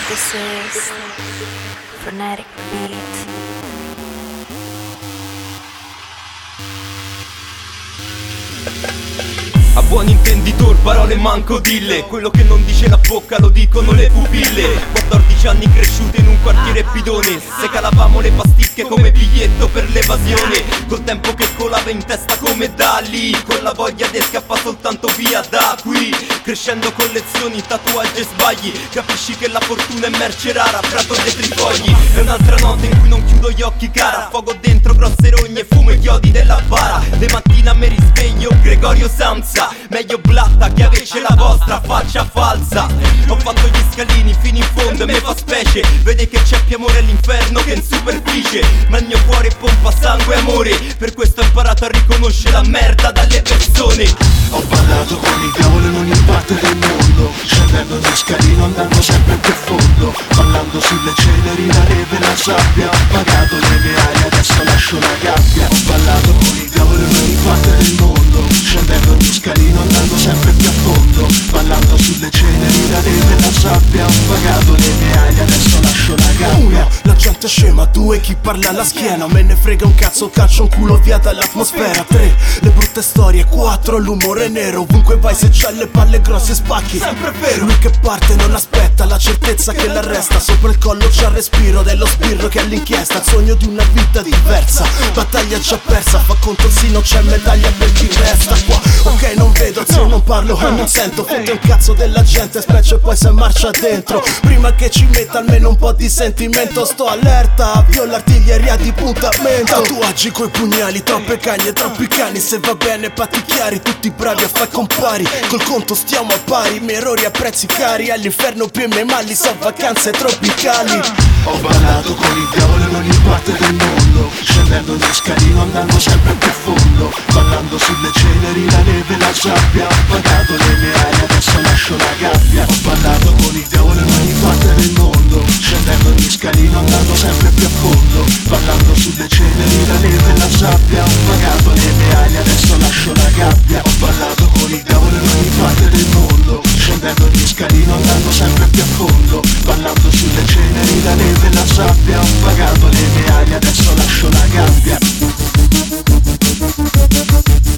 This is Frenetic Beat. A buon intenditor parole manco dille. Quello che non dice la bocca lo dicono le pupille. 14 anni cresciuti in un quartiere bidone. Se calavamo le pasticche come biglietto per l'evasione. Col tempo che colava in testa come da lì. Con la voglia di scappare soltanto via da qui. Crescendo con lezioni, tatuaggi e sbagli. Capisci che la fortuna è merce rara. Prato dei trifogli. È un'altra notte in cui non chiudo gli occhi cara. Fuoco dentro grosse rogne, fumo e chiodi della bara. De mattina mi risveglio, Gregorio Samsa. Meglio blatta che avesse la vostra faccia falsa. Ho fatto gli scalini fino in fondo e me fa specie. Vede che c'è più amore all'inferno che in superficie. Ma il mio cuore pompa sangue e amore. Per questo ho imparato a riconoscere la merda dalle persone. Ho parlato con il diavolo in ogni parte del mondo, scendendo di scalino andando sempre più a fondo. Ballando sulle ceneri, la neve e la sabbia. Ho pagato le mie ali, adesso lascio la gabbia. Ho parlato con il diavolo in ogni parte del mondo, scendendo di scalino andando sempre più a fondo. Ballando sulle ceneri, la neve e la sabbia. Ho pagato le mie ali, adesso lascio la gabbia. La gente è scema, 2 chi parla alla schiena. Me ne frega un cazzo, calcio un culo via dall'atmosfera. 3 le brutte storie, 4 l'umore nero. Ovunque vai se c'ha le palle grosse spacchi. Sempre vero. Lui che parte non aspetta la certezza che l'arresta. Sopra il collo c'ha il respiro dello sbirro che è all'inchiesta. Il sogno di una vita diversa, battaglia già persa. Fa conto sì, non c'è medaglia per chi resta qua. Ok, non vedo, se non parlo e non sento. Fotte un cazzo della gente, specie poi se marcia dentro. Prima che ci metta almeno un po' di sentimento. Sto allerta, avvio l'artiglieria di puntamento. Tatuaggi coi pugnali, troppe cagne, troppi cani. Se va bene patti chiari, tutti bravi a far compari. Col conto stiamo a pari, i miei errori a prezzi cari. All'inferno più i miei mali, son vacanze tropicali. Ho ballato con il diavolo in ogni parte del mondo, scendendo di scalino andando sempre più a fondo. Ballando sulle ceneri, la neve e la sabbia. Ho pagato le mie ali, adesso lascio la gabbia. Ho ballato con il diavolo in ogni parte del mondo, scendendo di scalino andando sempre più a fondo. Ballando sulle ceneri, la neve e la sabbia. Ho pagato le mie ali, adesso lascio la gabbia. Ho ballato con il diavolo in ogni parte del mondo, scendendo di scalino andando sempre più a fondo. Ballando sulle ceneri, la neve e la sabbia. Ho pagato le mie ali, adesso lascio la gabbia.